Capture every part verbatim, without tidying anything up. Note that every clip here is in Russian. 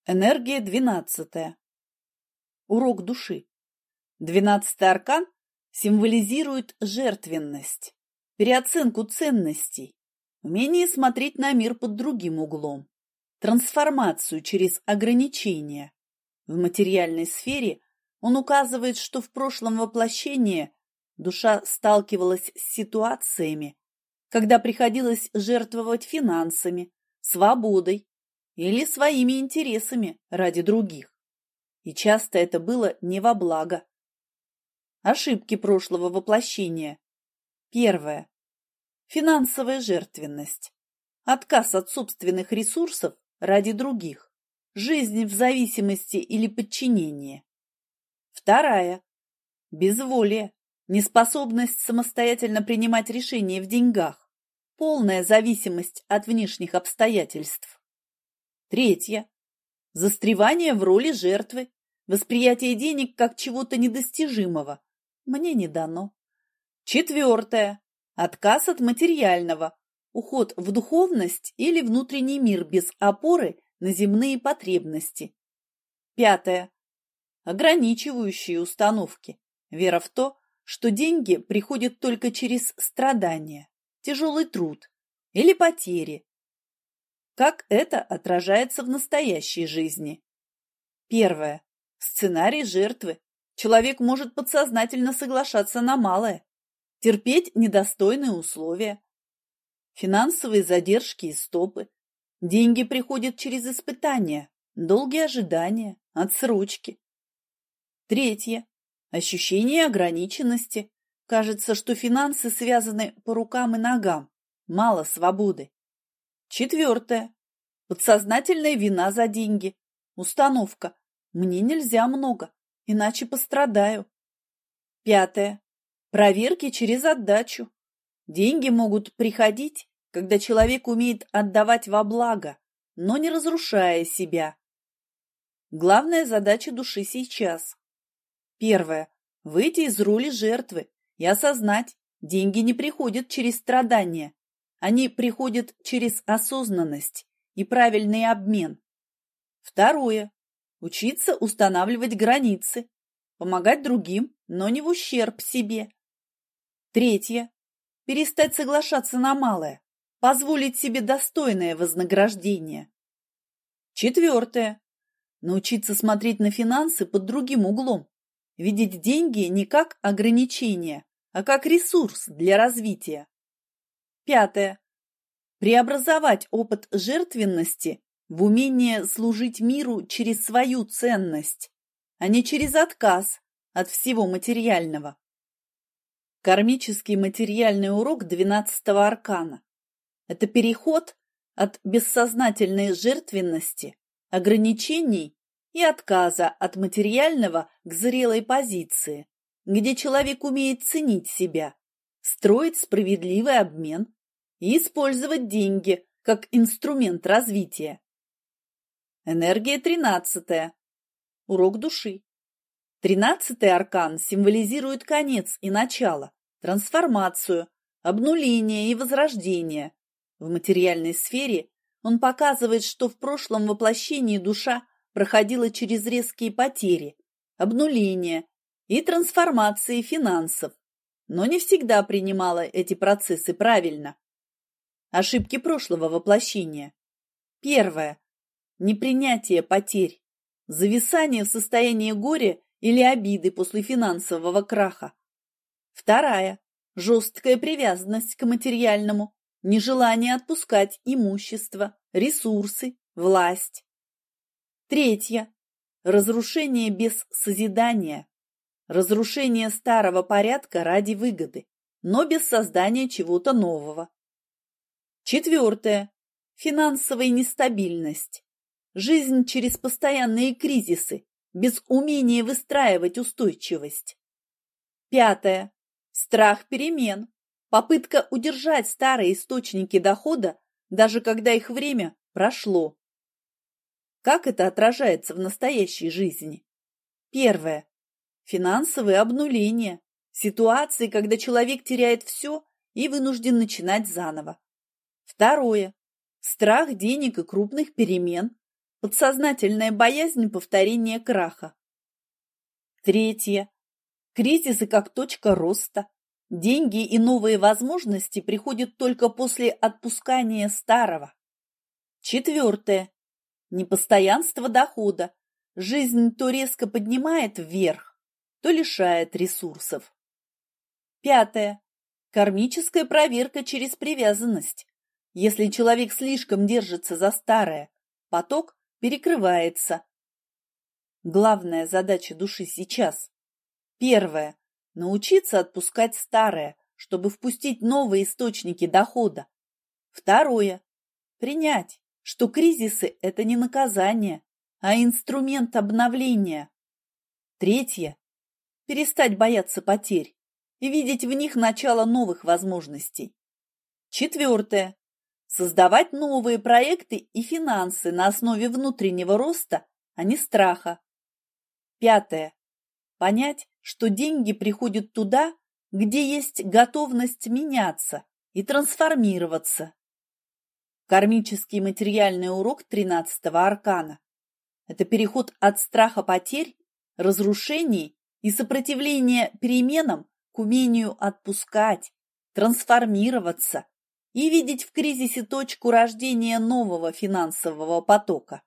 Энергия двенадцатая. Урок души. Двенадцатый аркан символизирует жертвенность, переоценку ценностей, умение смотреть на мир под другим углом, трансформацию через ограничения. В материальной сфере он указывает, что в прошлом воплощении душа сталкивалась с ситуациями, когда приходилось жертвовать финансами, свободой или своими интересами ради других. И часто это было не во благо. Ошибки прошлого воплощения. Первое. Финансовая жертвенность. Отказ от собственных ресурсов ради других. Жизнь в зависимости или подчинении. Вторая. Безволие. Неспособность самостоятельно принимать решения в деньгах. Полная зависимость от внешних обстоятельств. Третье. Застревание в роли жертвы, восприятие денег как чего-то недостижимого. Мне не дано. Четвертое. Отказ от материального, уход в духовность или внутренний мир без опоры на земные потребности. Пятое. Ограничивающие установки, вера в то, что деньги приходят только через страдания, тяжелый труд или потери. Как это отражается в настоящей жизни? Первое. Сценарий жертвы. Человек может подсознательно соглашаться на малое, терпеть недостойные условия. Финансовые задержки и стопы. Деньги приходят через испытания, долгие ожидания, отсрочки. Третье. Ощущение ограниченности. Кажется, что финансы связаны по рукам и ногам, мало свободы. Четвертое. Подсознательная вина за деньги. Установка. Мне нельзя много, иначе пострадаю. Пятое. Проверки через отдачу. Деньги могут приходить, когда человек умеет отдавать во благо, но не разрушая себя. Главная задача души сейчас. Первое. Выйти из роли жертвы и осознать, деньги не приходят через страдания. Они приходят через осознанность и правильный обмен. Второе. Учиться устанавливать границы, помогать другим, но не в ущерб себе. Третье. Перестать соглашаться на малое, позволить себе достойное вознаграждение. Четвертое. Научиться смотреть на финансы под другим углом, видеть деньги не как ограничение, а как ресурс для развития. Пятое. Преобразовать опыт жертвенности в умение служить миру через свою ценность, а не через отказ от всего материального. Кармический материальный урок двенадцатого аркана – это переход от бессознательной жертвенности, ограничений и отказа от материального к зрелой позиции, где человек умеет ценить себя, строить справедливый обмен и использовать деньги как инструмент развития. Энергия тринадцатая. Урок души. Тринадцатый аркан символизирует конец и начало, трансформацию, обнуление и возрождение. В материальной сфере он показывает, что в прошлом воплощении душа проходила через резкие потери, обнуление и трансформации финансов, но не всегда принимала эти процессы правильно. Ошибки прошлого воплощения. Первое. Непринятие потерь, зависание в состоянии горя или обиды после финансового краха. Вторая. Жесткая привязанность к материальному, нежелание отпускать имущество, ресурсы, власть. Третья. Разрушение без созидания, разрушение старого порядка ради выгоды, но без создания чего-то нового. Четвертое. Финансовая нестабильность. Жизнь через постоянные кризисы, без умения выстраивать устойчивость. Пятое. Страх перемен. Попытка удержать старые источники дохода, даже когда их время прошло. Как это отражается в настоящей жизни? Первое. Финансовые обнуления. Ситуации, когда человек теряет все и вынужден начинать заново. Второе. Страх денег и крупных перемен. Подсознательная боязнь повторения краха. Третье. Кризисы как точка роста. Деньги и новые возможности приходят только после отпускания старого. Четвертое. Непостоянство дохода. Жизнь то резко поднимает вверх, то лишает ресурсов. Пятое. Кармическая проверка через привязанность. Если человек слишком держится за старое, поток перекрывается. Главная задача души сейчас. Первое. Научиться отпускать старое, чтобы впустить новые источники дохода. Второе. Принять, что кризисы – это не наказание, а инструмент обновления. Третье. Перестать бояться потерь и видеть в них начало новых возможностей. Четвертое. Создавать новые проекты и финансы на основе внутреннего роста, а не страха. Пятое. Понять, что деньги приходят туда, где есть готовность меняться и трансформироваться. Кармический материальный урок тринадцатого аркана – это переход от страха потерь, разрушений и сопротивления переменам к умению отпускать, трансформироваться и видеть в кризисе точку рождения нового финансового потока.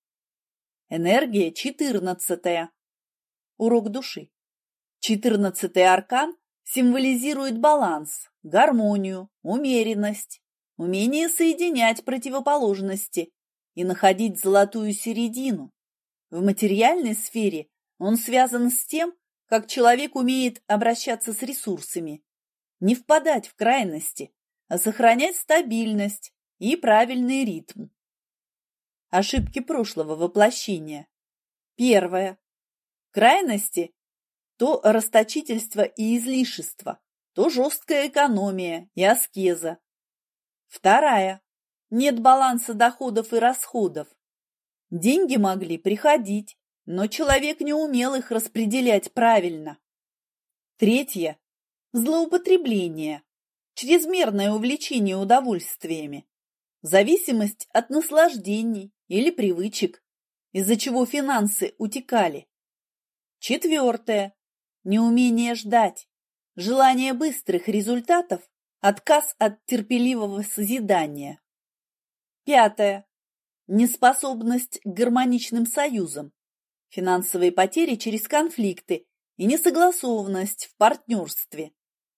Энергия четырнадцатая. Урок души. Четырнадцатый аркан символизирует баланс, гармонию, умеренность, умение соединять противоположности и находить золотую середину. В материальной сфере он связан с тем, как человек умеет обращаться с ресурсами, не впадать в крайности, а сохранять стабильность и правильный ритм. Ошибки прошлого воплощения. Первое. Крайности – то расточительство и излишество, то жесткая экономия и аскеза. Вторая. Нет баланса доходов и расходов. Деньги могли приходить, но человек не умел их распределять правильно. Третье. Злоупотребление, чрезмерное увлечение удовольствиями, зависимость от наслаждений или привычек, из-за чего финансы утекали. Четвертое. Неумение ждать, желание быстрых результатов, отказ от терпеливого созидания. Пятое. Неспособность к гармоничным союзам, финансовые потери через конфликты и несогласованность в партнерстве.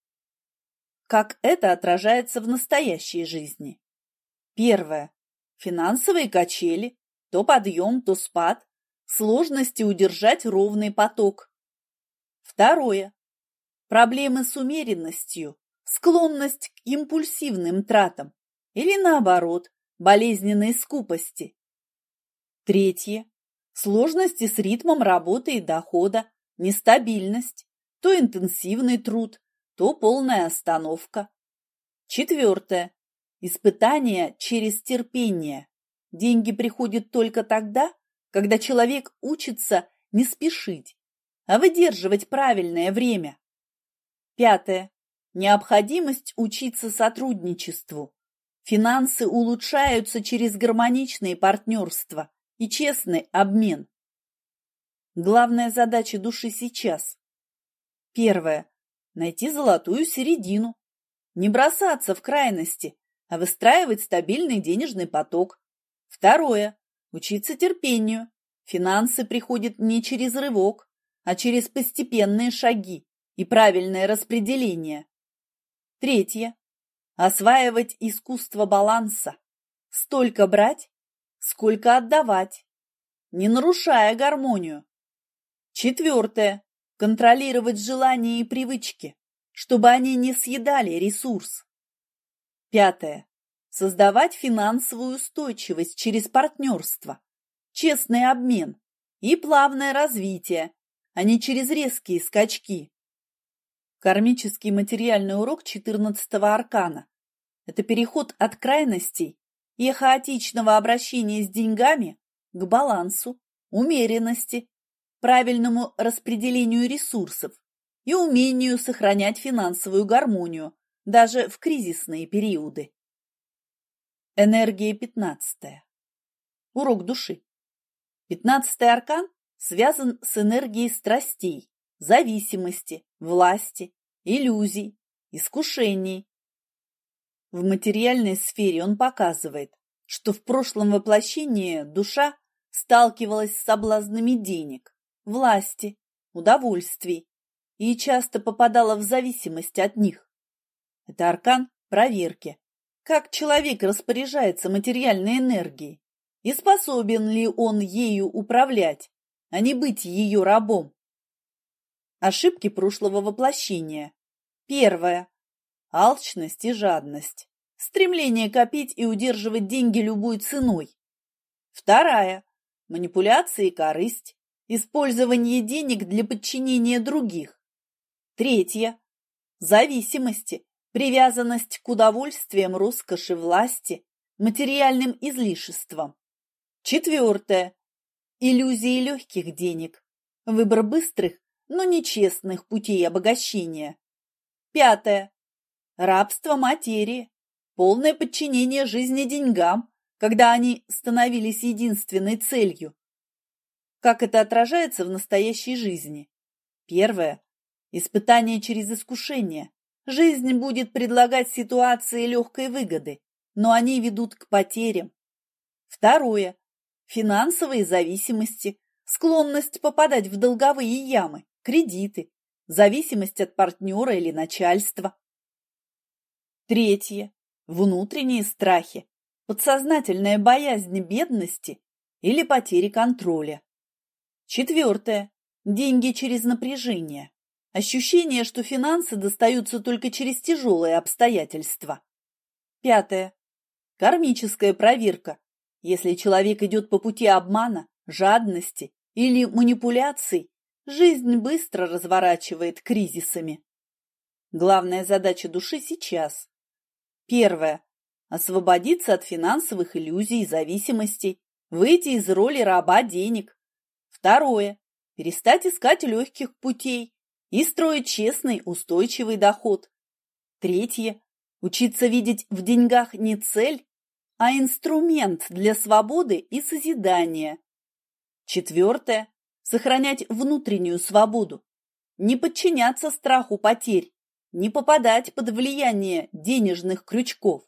Как это отражается в настоящей жизни? Первое. Финансовые качели, то подъем, то спад, сложности удержать ровный поток. Второе. Проблемы с умеренностью, склонность к импульсивным тратам или, наоборот, болезненной скупости. Третье. Сложности с ритмом работы и дохода, нестабильность, то интенсивный труд, то полная остановка. Четвертое. Испытания через терпение. Деньги приходят только тогда, когда человек учится не спешить, а выдерживать правильное время. Пятое. Необходимость учиться сотрудничеству. Финансы улучшаются через гармоничные партнерства и честный обмен. Главная задача души сейчас. Первое. Найти золотую середину. Не бросаться в крайности, а выстраивать стабильный денежный поток. Второе. Учиться терпению. Финансы приходят не через рывок, а через постепенные шаги и правильное распределение. Третье. Осваивать искусство баланса. Столько брать, сколько отдавать, не нарушая гармонию. Четвертое. Контролировать желания и привычки, чтобы они не съедали ресурс. Пятое. Создавать финансовую устойчивость через партнерство, честный обмен и плавное развитие, а не через резкие скачки. Кармический материальный урок четырнадцатого аркана – это переход от крайностей и хаотичного обращения с деньгами к балансу, умеренности, правильному распределению ресурсов и умению сохранять финансовую гармонию даже в кризисные периоды. Энергия пятнадцатая. Урок души. Пятнадцатый аркан связан с энергией страстей, зависимости, власти, иллюзий, искушений. В материальной сфере он показывает, что в прошлом воплощении душа сталкивалась с соблазнами денег, власти, удовольствий и часто попадала в зависимость от них. Это аркан проверки, как человек распоряжается материальной энергией и способен ли он ею управлять, а не быть ее рабом. Ошибки прошлого воплощения. Первое. Алчность и жадность. Стремление копить и удерживать деньги любой ценой. Вторая. Манипуляция и корысть. Использование денег для подчинения других. Третья. Зависимости. Привязанность к удовольствиям, роскоши, власти, материальным излишествам. Четвертое. Иллюзии легких денег. Выбор быстрых, но нечестных путей обогащения. Пятое. Рабство материи. Полное подчинение жизни деньгам, когда они становились единственной целью. Как это отражается в настоящей жизни? Первое. Испытание через искушение. Жизнь будет предлагать ситуации легкой выгоды, но они ведут к потерям. Второе. Финансовые зависимости, склонность попадать в долговые ямы, кредиты, зависимость от партнера или начальства. Третье. Внутренние страхи, подсознательная боязнь бедности или потери контроля. Четвертое. Деньги через напряжение. Ощущение, что финансы достаются только через тяжелые обстоятельства. Пятое. Кармическая проверка. Если человек идет по пути обмана, жадности или манипуляций, жизнь быстро разворачивает кризисами. Главная задача души сейчас. Первое. Освободиться от финансовых иллюзий и зависимостей, выйти из роли раба денег. Второе. Перестать искать легких путей и строить честный, устойчивый доход. Третье. Учиться видеть в деньгах не цель, а инструмент для свободы и созидания. Четвертое. Сохранять внутреннюю свободу. Не подчиняться страху потерь, не попадать под влияние денежных крючков.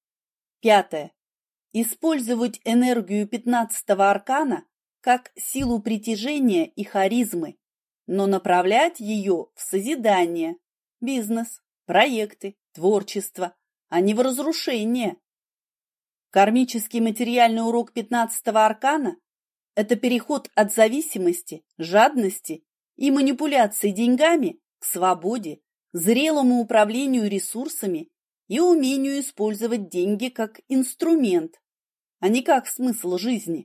Пятое. Использовать энергию пятнадцатого аркана как силу притяжения и харизмы, но направлять ее в созидание, бизнес, проекты, творчество, а не в разрушение. Кармический материальный урок пятнадцатого аркана – это переход от зависимости, жадности и манипуляций деньгами к свободе, зрелому управлению ресурсами и умению использовать деньги как инструмент, а не как смысл жизни.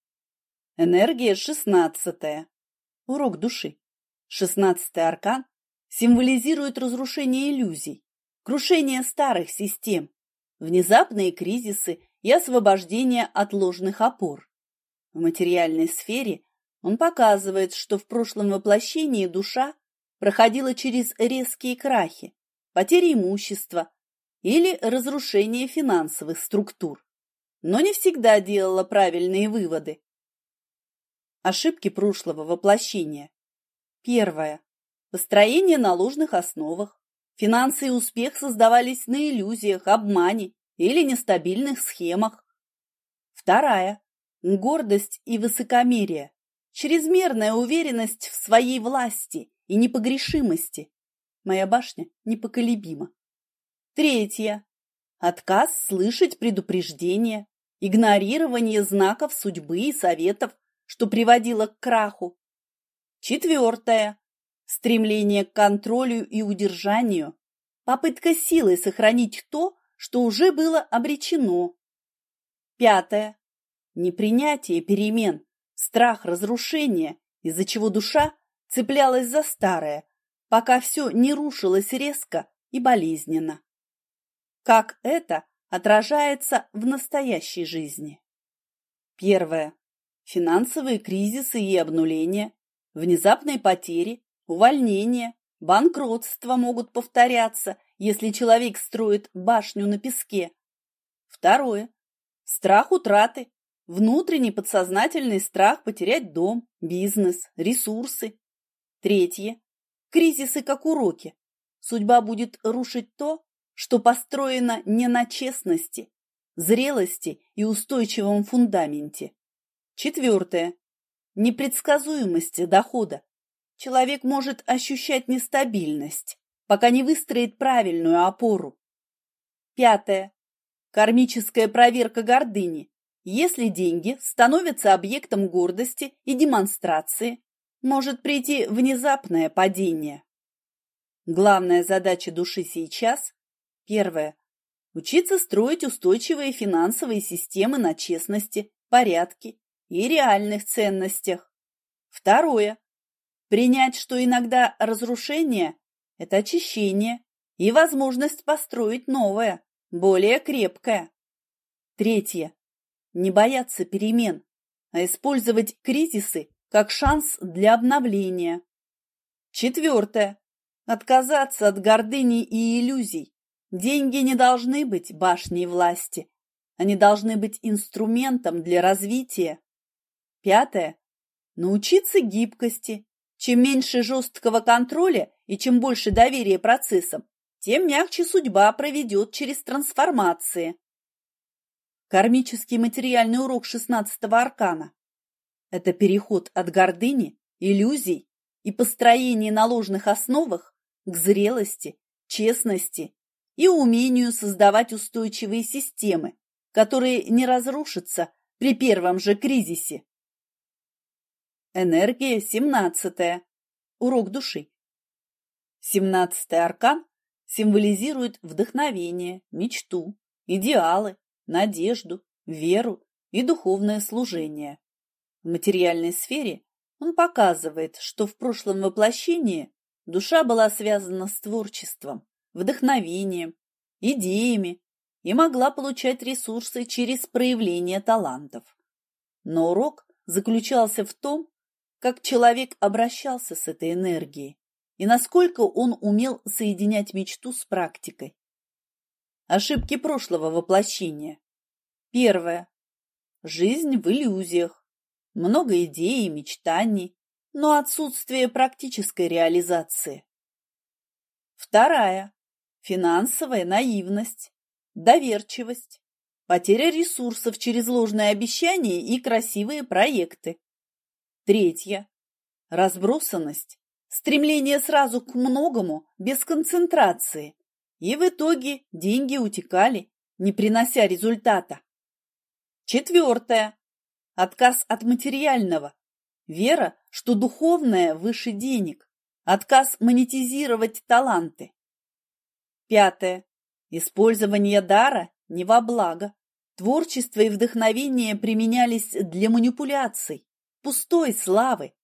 Энергия шестнадцатая. Урок души. Шестнадцатый аркан символизирует разрушение иллюзий, крушение старых систем, внезапные кризисы и освобождение от ложных опор. В материальной сфере он показывает, что в прошлом воплощении душа проходила через резкие крахи, потери имущества или разрушение финансовых структур, но не всегда делала правильные выводы. Ошибки прошлого воплощения. Первое. Построение на ложных основах. Финансы и успех создавались на иллюзиях, обмане или нестабильных схемах. Вторая. Гордость и высокомерие. Чрезмерная уверенность в своей власти и непогрешимости. Моя башня непоколебима. Третье. Отказ слышать предупреждения, игнорирование знаков судьбы и советов, что приводило к краху. Четвертое. Стремление к контролю и удержанию, попытка силой сохранить то, что уже было обречено. Пятое. Непринятие перемен, страх разрушения, из-за чего душа цеплялась за старое, пока все не рушилось резко и болезненно. Как это отражается в настоящей жизни? Первое. Финансовые кризисы и обнуления, внезапные потери, увольнения, банкротство могут повторяться, если человек строит башню на песке. Второе. Страх утраты, Внутренний подсознательный страх потерять дом, бизнес, ресурсы. Третье. Кризисы как уроки. Судьба будет рушить то, что построено не на честности, зрелости и устойчивом фундаменте. Четвертое. Непредсказуемость дохода. Человек может ощущать нестабильность, пока не выстроит правильную опору. Пятое. Кармическая проверка гордыни. Если деньги становятся объектом гордости и демонстрации, может прийти внезапное падение. Главная задача души сейчас – первое. Учиться строить устойчивые финансовые системы на честности, порядке и реальных ценностях. Второе. Принять, что иногда разрушение – это очищение и возможность построить новое, более крепкое. Третье. Не бояться перемен, а использовать кризисы как шанс для обновления. Четвертое. Отказаться от гордыни и иллюзий. Деньги не должны быть башней власти. Они должны быть инструментом для развития. Пятое. Научиться гибкости. Чем меньше жесткого контроля и чем больше доверия процессам, тем мягче судьба проведет через трансформации. Кармический материальный урок шестнадцатого аркана – это переход от гордыни, иллюзий и построения на ложных основах к зрелости, честности и умению создавать устойчивые системы, которые не разрушатся при первом же кризисе. Энергия семнадцатая. Урок души. Семнадцатый аркан символизирует вдохновение, мечту, идеалы, надежду, веру и духовное служение. В материальной сфере он показывает, что в прошлом воплощении душа была связана с творчеством, вдохновением, идеями и могла получать ресурсы через проявление талантов. Но урок заключался в том, как человек обращался с этой энергией и насколько он умел соединять мечту с практикой. Ошибки прошлого воплощения. Первое. Жизнь в иллюзиях. Много идей и мечтаний, но отсутствие практической реализации. Вторая. Финансовая наивность, доверчивость, потеря ресурсов через ложные обещания и красивые проекты. Третье. Разбросанность, стремление сразу к многому без концентрации, и в итоге деньги утекали, не принося результата. Четвертое. Отказ от материального, вера, что духовное выше денег, отказ монетизировать таланты. Пятое. Использование дара не во благо. Творчество и вдохновение применялись для манипуляций, пустой славы.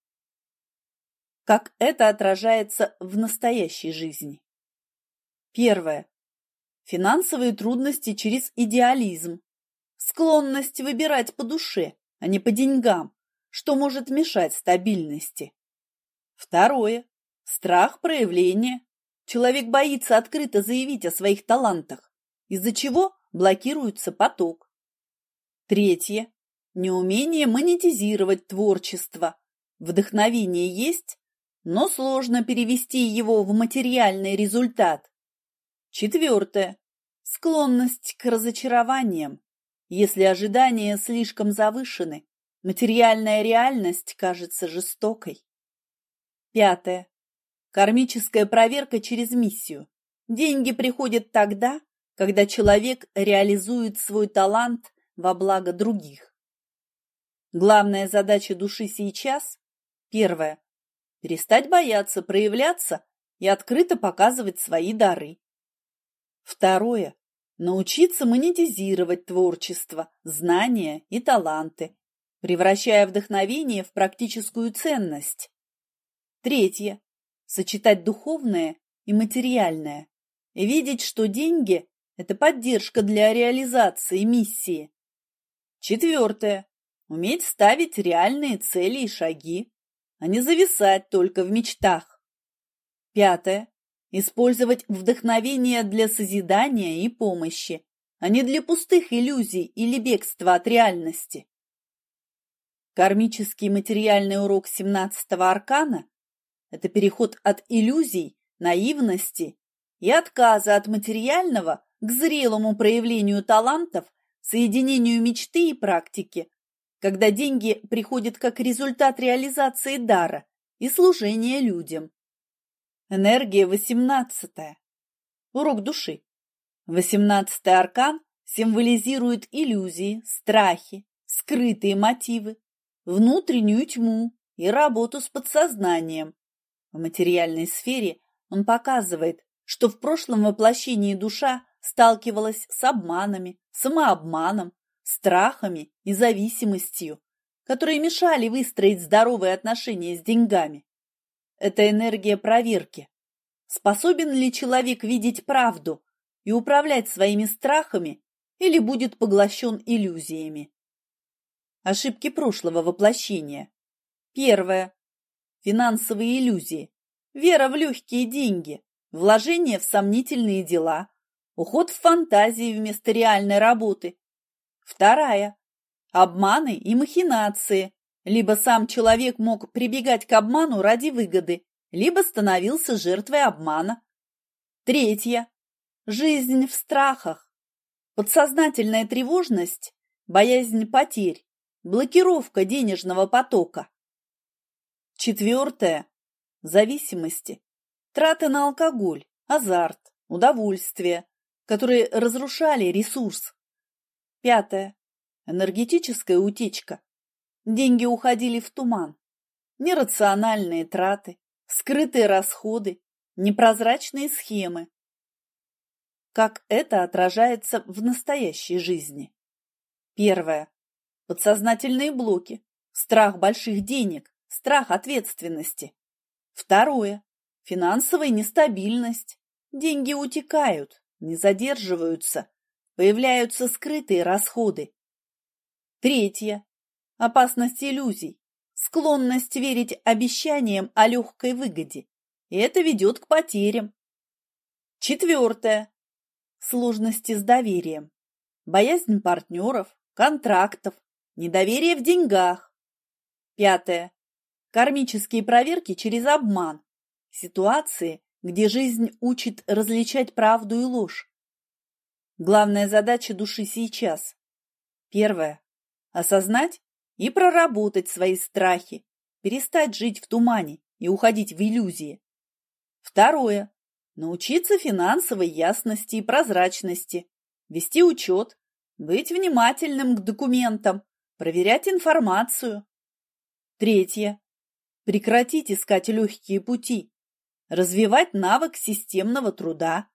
Как это отражается в настоящей жизни? Первое. Финансовые трудности через идеализм. Склонность выбирать по душе, а не по деньгам, что может мешать стабильности. Второе. Страх проявления. Человек боится открыто заявить о своих талантах, из-за чего блокируется поток. Третье. Неумение монетизировать творчество. Вдохновение есть, но сложно перевести его в материальный результат. Четвертое. Склонность к разочарованиям. Если ожидания слишком завышены, материальная реальность кажется жестокой. Пятое. Кармическая проверка через миссию. Деньги приходят тогда, когда человек реализует свой талант во благо других. Главная задача души сейчас – первое. Перестать бояться проявляться и открыто показывать свои дары. Второе. Научиться монетизировать творчество, знания и таланты, превращая вдохновение в практическую ценность. Третье. Сочетать духовное и материальное. И видеть, что деньги – это поддержка для реализации миссии. Четвертое. Уметь ставить реальные цели и шаги, а не зависать только в мечтах. Пятое. Использовать вдохновение для созидания и помощи, а не для пустых иллюзий или бегства от реальности. Кармический материальный урок семнадцатого аркана – это переход от иллюзий, наивности и отказа от материального к зрелому проявлению талантов, соединению мечты и практики, когда деньги приходят как результат реализации дара и служения людям. Энергия восемнадцатая. Урок души. Восемнадцатый аркан символизирует иллюзии, страхи, скрытые мотивы, внутреннюю тьму и работу с подсознанием. В материальной сфере он показывает, что в прошлом воплощении душа сталкивалась с обманами, самообманом, страхами и зависимостью, которые мешали выстроить здоровые отношения с деньгами. Это энергия проверки. Способен ли человек видеть правду и управлять своими страхами или будет поглощен иллюзиями? Ошибки прошлого воплощения. Первое. Финансовые иллюзии. Вера в легкие деньги, вложение в сомнительные дела, уход в фантазии вместо реальной работы. Вторая. Обманы и махинации. Либо сам человек мог прибегать к обману ради выгоды, либо становился жертвой обмана. Третья. Жизнь в страхах. Подсознательная тревожность, боязнь потерь, блокировка денежного потока. Четвертое. Зависимости. Траты на алкоголь, азарт, удовольствие, которые разрушали ресурс. Пятое. Энергетическая утечка. Деньги уходили в туман. Нерациональные траты, скрытые расходы, непрозрачные схемы. Как это отражается в настоящей жизни? Первое. Подсознательные блоки, страх больших денег, страх ответственности. Второе. Финансовая нестабильность. Деньги утекают, не задерживаются, появляются скрытые расходы. Третье. Опасность иллюзий, склонность верить обещаниям о легкой выгоде, и это ведет к потерям. Четвертое. Сложности с доверием, боязнь партнеров, контрактов, недоверие в деньгах. Пятое. Кармические проверки через обман, ситуации, где жизнь учит различать правду и ложь. Главная задача души сейчас. Первое. Осознать и проработать свои страхи, перестать жить в тумане и уходить в иллюзии. Второе. Научиться финансовой ясности и прозрачности, вести учет, быть внимательным к документам, проверять информацию. Третье. Прекратить искать легкие пути, развивать навык системного труда.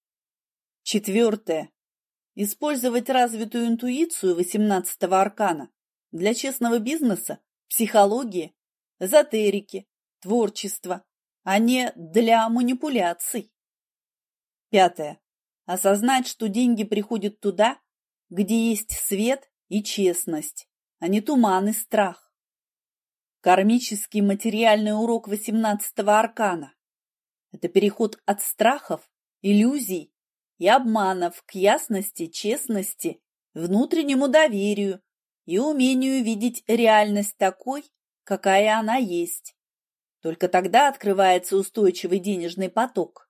Четвертое. Использовать развитую интуицию восемнадцатого аркана для честного бизнеса, психологии, эзотерики, творчества, а не для манипуляций. Пятое. Осознать, что деньги приходят туда, где есть свет и честность, а не туман и страх. Кармический материальный урок восемнадцатого аркана – это переход от страхов, иллюзий и обманов к ясности, честности, внутреннему доверию и умению видеть реальность такой, какая она есть. Только тогда открывается устойчивый денежный поток.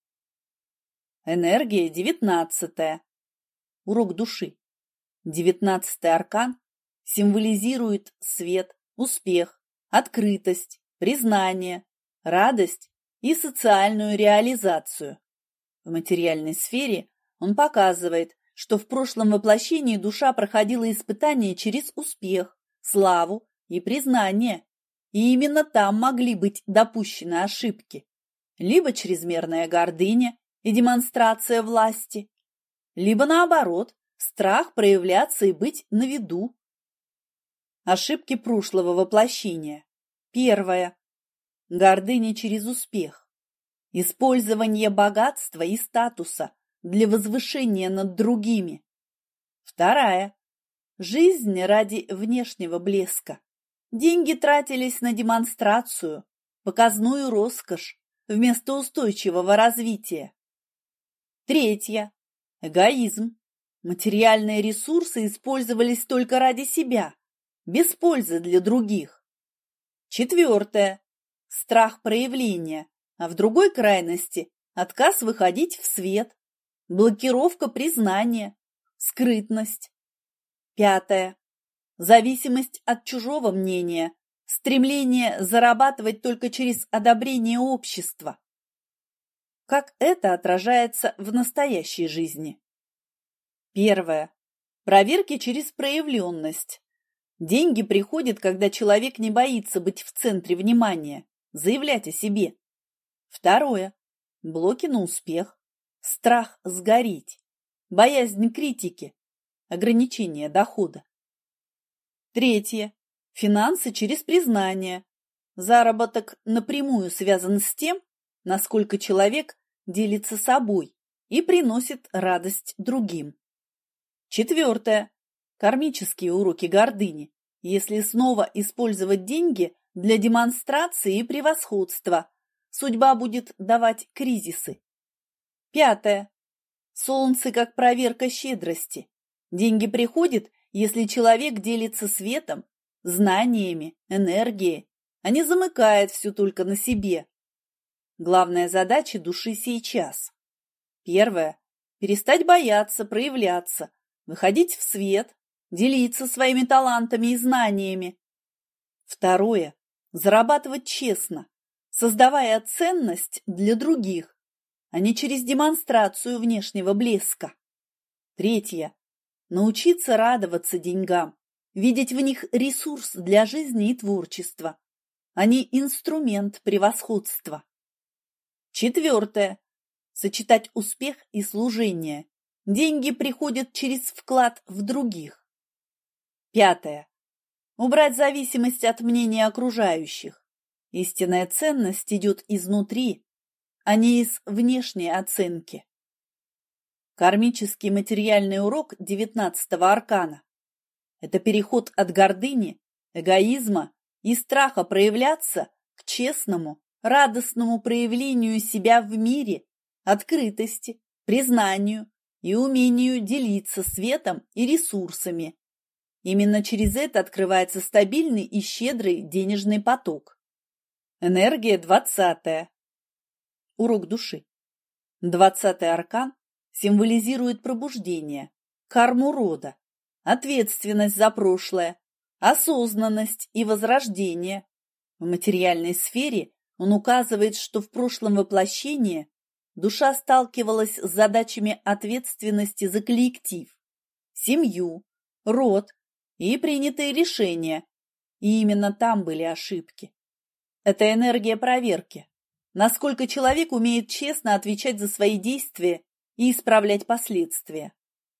Энергия девятнадцатая. Урок души. Девятнадцатый аркан символизирует свет, успех, открытость, признание, радость и социальную реализацию. В материальной сфере он показывает, что в прошлом воплощении душа проходила испытания через успех, славу и признание, и именно там могли быть допущены ошибки, либо чрезмерная гордыня и демонстрация власти, либо наоборот, страх проявляться и быть на виду. Ошибки прошлого воплощения. Первое. Гордыня через успех. Использование богатства и статуса для возвышения над другими. Вторая. Жизнь ради внешнего блеска. Деньги тратились на демонстрацию, показную роскошь вместо устойчивого развития. Третье. Эгоизм. Материальные ресурсы использовались только ради себя, без пользы для других. Четвертое. Страх проявления, а в другой крайности отказ выходить в свет, блокировка признания, скрытность. Пятое. Зависимость от чужого мнения, стремление зарабатывать только через одобрение общества. Как это отражается в настоящей жизни? Первое. Проверки через проявленность. Деньги приходят, когда человек не боится быть в центре внимания, заявлять о себе. Второе. Блоки на успех, страх сгореть, боязнь критики, ограничение дохода. Третье. Финансы через признание. Заработок напрямую связан с тем, насколько человек делится собой и приносит радость другим. Четвертое. Кармические уроки гордыни, если снова использовать деньги для демонстрации и превосходства, судьба будет давать кризисы. Пятое. Солнце как проверка щедрости. Деньги приходят, если человек делится светом, знаниями, энергией, а не замыкает все только на себе. Главная задача души сейчас. Первое. Перестать бояться, проявляться, выходить в свет, делиться своими талантами и знаниями. Второе. Зарабатывать честно, создавая ценность для других, а не через демонстрацию внешнего блеска. Третье. Научиться радоваться деньгам, видеть в них ресурс для жизни и творчества, а не инструмент превосходства. Четвертое. Сочетать успех и служение. Деньги приходят через вклад в других. Пятое. Убрать зависимость от мнения окружающих. Истинная ценность идет изнутри, а не из внешней оценки. Кармический материальный урок девятнадцатого аркана – это переход от гордыни, эгоизма и страха проявляться к честному, радостному проявлению себя в мире, открытости, признанию и умению делиться светом и ресурсами. Именно через это открывается стабильный и щедрый денежный поток. Энергия двадцатая. Урок души. Двадцатый аркан символизирует пробуждение, карму рода, ответственность за прошлое, осознанность и возрождение. В материальной сфере он указывает, что в прошлом воплощении душа сталкивалась с задачами ответственности за коллектив, семью, род и принятые решения, и именно там были ошибки. Это энергия проверки, насколько человек умеет честно отвечать за свои действия и исправлять последствия.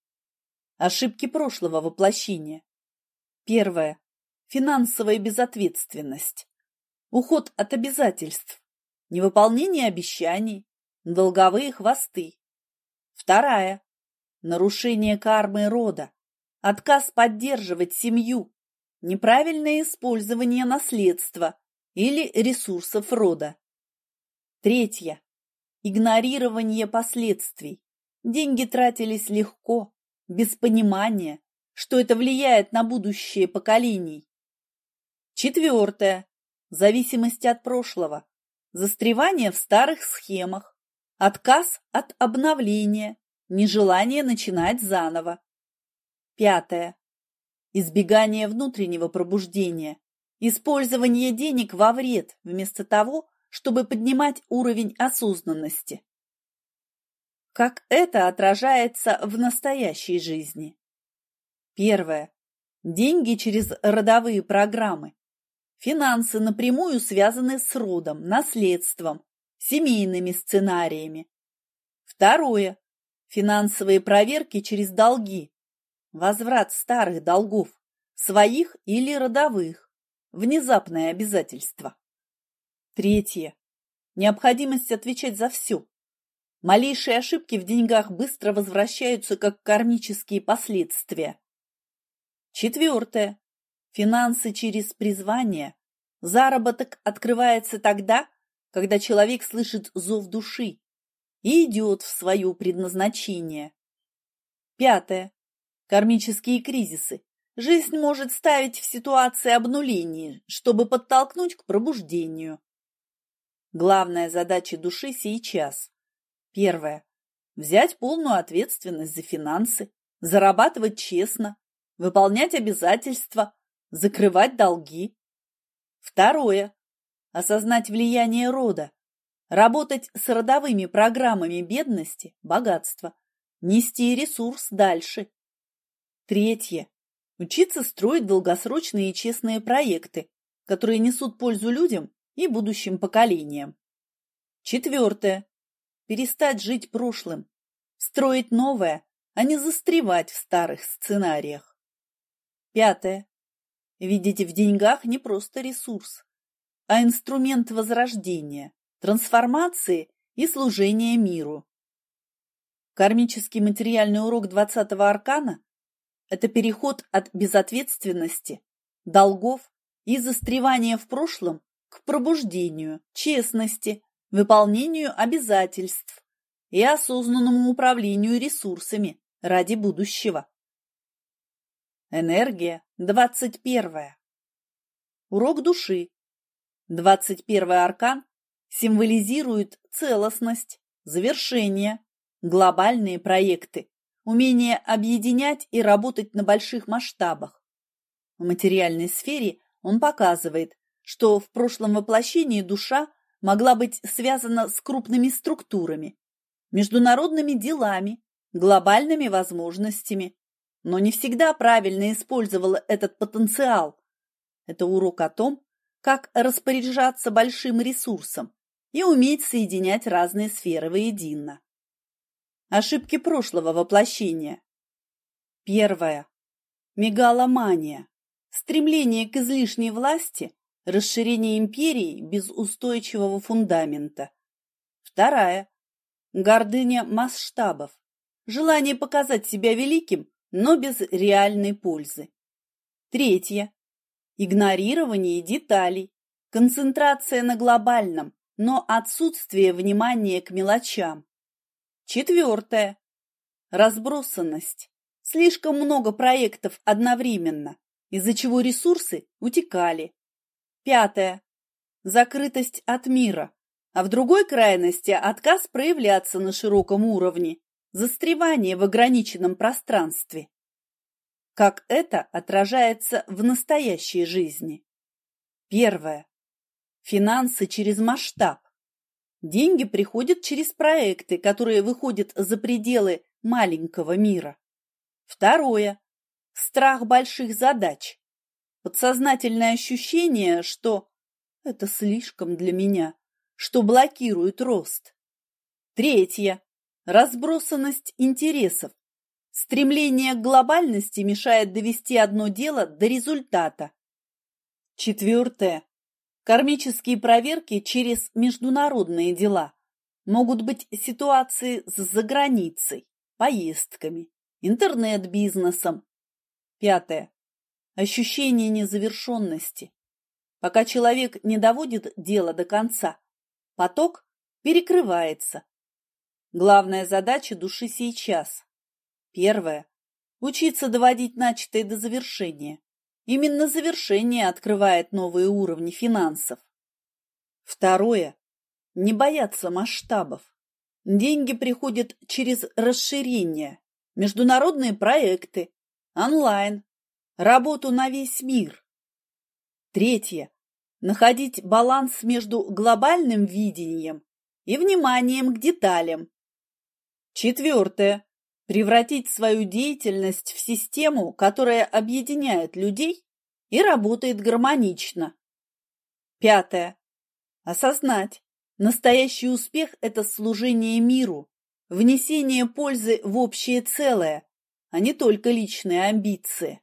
Ошибки прошлого воплощения. Первое. Финансовая безответственность. Уход от обязательств. Невыполнение обещаний. Долговые хвосты. Вторая. Нарушение кармы рода. Отказ поддерживать семью. Неправильное использование наследства или ресурсов рода. Третье. Игнорирование последствий. Деньги тратились легко, без понимания, что это влияет на будущее поколений. Четвертое. Зависимость от прошлого. Застревание в старых схемах. Отказ от обновления. Нежелание начинать заново. Пятое. Избегание внутреннего пробуждения. Использование денег во вред, вместо того, чтобы поднимать уровень осознанности. Как это отражается в настоящей жизни? Первое. Деньги через родовые программы. Финансы напрямую связаны с родом, наследством, семейными сценариями. Второе. Финансовые проверки через долги. Возврат старых долгов, своих или родовых. Внезапное обязательство. Третье. Необходимость отвечать за все. Малейшие ошибки в деньгах быстро возвращаются как кармические последствия. Четвертое. Финансы через призвание. Заработок открывается тогда, когда человек слышит зов души и идет в свое предназначение. Пятое. Кармические кризисы. жизнь может ставить в ситуации обнуления, чтобы подтолкнуть к пробуждению. Главная задача души сейчас. Первое. Взять полную ответственность за финансы, зарабатывать честно, выполнять обязательства, закрывать долги. Второе. Осознать влияние рода, работать с родовыми программами бедности, богатства, нести ресурс дальше. Третье. Учиться строить долгосрочные и честные проекты, которые несут пользу людям и будущим поколениям. Четвертое. Перестать жить прошлым, строить новое, а не застревать в старых сценариях. Пятое. Видеть в деньгах не просто ресурс, а инструмент возрождения, трансформации и служения миру. Кармический материальный урок двадцатого аркана – это переход от безответственности, долгов и застревания в прошлом к пробуждению, честности, выполнению обязательств и осознанному управлению ресурсами ради будущего. Энергия двадцать первая. Урок души. двадцать первый аркан символизирует целостность, завершение, глобальные проекты, умение объединять и работать на больших масштабах. В материальной сфере он показывает, что в прошлом воплощении душа могла быть связана с крупными структурами, международными делами, глобальными возможностями, но не всегда правильно использовала этот потенциал. Это урок о том, как распоряжаться большим ресурсом и уметь соединять разные сферы воедино. Ошибки прошлого воплощения. Первое. Мегаломания. Стремление к излишней власти, расширение империи без устойчивого фундамента. Вторая. Гордыня масштабов. Желание показать себя великим, но без реальной пользы. Третье. Игнорирование деталей. Концентрация на глобальном, но отсутствие внимания к мелочам. Четвертое. Разбросанность. Слишком много проектов одновременно, из-за чего ресурсы утекали. Пятое. Закрытость от мира, а в другой крайности отказ проявляться на широком уровне, застревание в ограниченном пространстве. Как это отражается в настоящей жизни? Первое. Финансы через масштаб. Деньги приходят через проекты, которые выходят за пределы маленького мира. Второе. Страх больших задач. Подсознательное ощущение, что это слишком для меня, что блокирует рост. Третье. Разбросанность интересов. Стремление к глобальности мешает довести одно дело до результата. Четвертое. Кармические проверки через международные дела. Могут быть ситуации с заграницей, поездками, интернет-бизнесом. Пятое. Ощущение незавершенности. Пока человек не доводит дело до конца, поток перекрывается. Главная задача души сейчас. Первое. Учиться доводить начатое до завершения. Именно завершение открывает новые уровни финансов. Второе. Не бояться масштабов. Деньги приходят через расширение, международные проекты, онлайн, работу на весь мир. Третье. Находить баланс между глобальным видением и вниманием к деталям. Четвертое. Превратить свою деятельность в систему, которая объединяет людей и работает гармонично. Пятое. Осознать. Настоящий успех – это служение миру, внесение пользы в общее целое, а не только личные амбиции.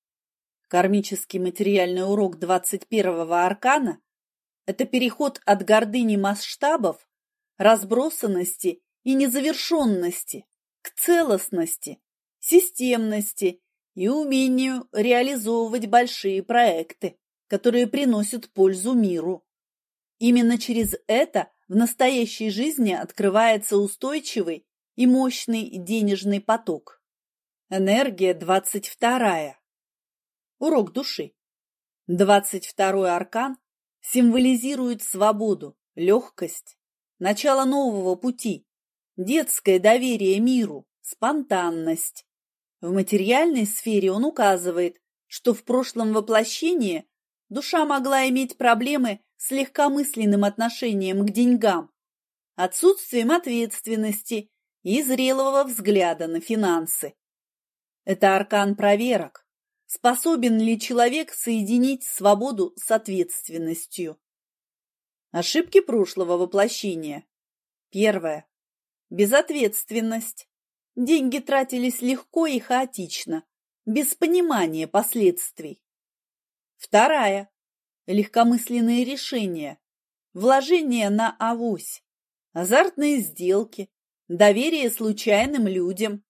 Кармический материальный урок двадцать первого аркана – это переход от гордыни масштабов, разбросанности и незавершенности к целостности, системности и умению реализовывать большие проекты, которые приносят пользу миру. Именно через это в настоящей жизни открывается устойчивый и мощный денежный поток. Энергия двадцать вторая. Урок души. Двадцать второй аркан символизирует свободу, легкость, начало нового пути, детское доверие миру, спонтанность. В материальной сфере он указывает, что в прошлом воплощении душа могла иметь проблемы с легкомысленным отношением к деньгам, отсутствием ответственности и зрелого взгляда на финансы. Это аркан проверок. Способен ли человек соединить свободу с ответственностью? Ошибки прошлого воплощения. Первое. Безответственность. Деньги тратились легко и хаотично, без понимания последствий. Вторая. Легкомысленные решения. Вложения на авось. Азартные сделки. Доверие случайным людям.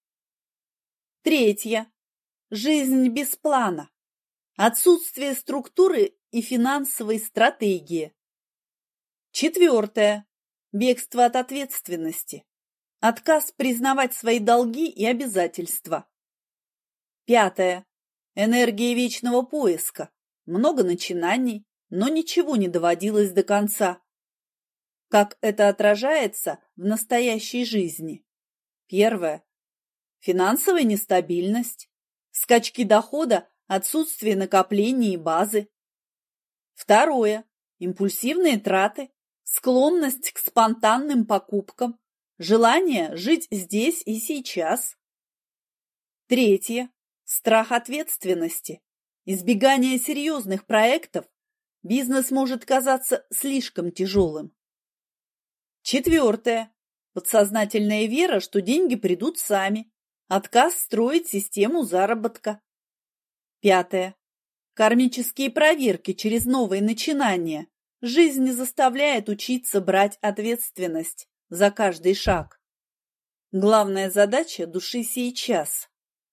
Третья. Жизнь без плана. Отсутствие структуры и финансовой стратегии. Четвертое. Бегство от ответственности. Отказ признавать свои долги и обязательства. Пятое. Энергия вечного поиска. Много начинаний, но ничего не доводилось до конца. Как это отражается в настоящей жизни? Первое. Финансовая нестабильность. Скачки дохода, отсутствие накоплений и базы. Второе. Импульсивные траты, склонность к спонтанным покупкам, желание жить здесь и сейчас. Третье. Страх ответственности, избегание серьезных проектов, бизнес может казаться слишком тяжелым. Четвертое. Подсознательная вера, что деньги придут сами. Отказ строить систему заработка. Пятое. Кармические проверки через новые начинания. Жизнь заставляет учиться брать ответственность за каждый шаг. Главная задача души сейчас.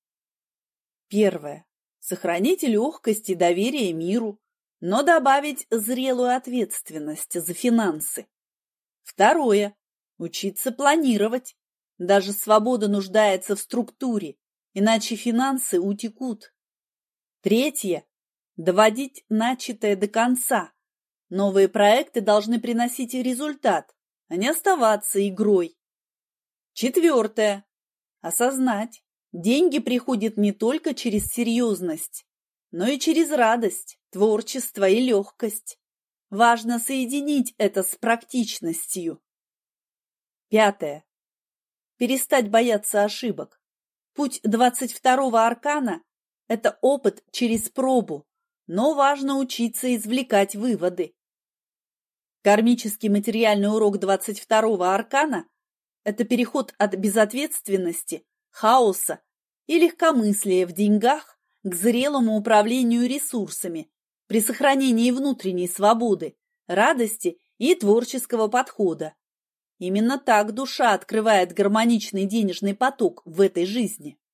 Первое. Сохранить легкость и доверие миру, но добавить зрелую ответственность за финансы. Второе. Учиться планировать. Даже свобода нуждается в структуре, иначе финансы утекут. Третье. Доводить начатое до конца. Новые проекты должны приносить результат, а не оставаться игрой. Четвертое. Осознать. Деньги приходят не только через серьезность, но и через радость, творчество и легкость. Важно соединить это с практичностью. Пятое. Перестать бояться ошибок. Путь двадцать второго аркана – это опыт через пробу, но важно учиться извлекать выводы. Кармический материальный урок двадцать второго аркана – это переход от безответственности, хаоса и легкомыслия в деньгах к зрелому управлению ресурсами при сохранении внутренней свободы, радости и творческого подхода. Именно так душа открывает гармоничный денежный поток в этой жизни.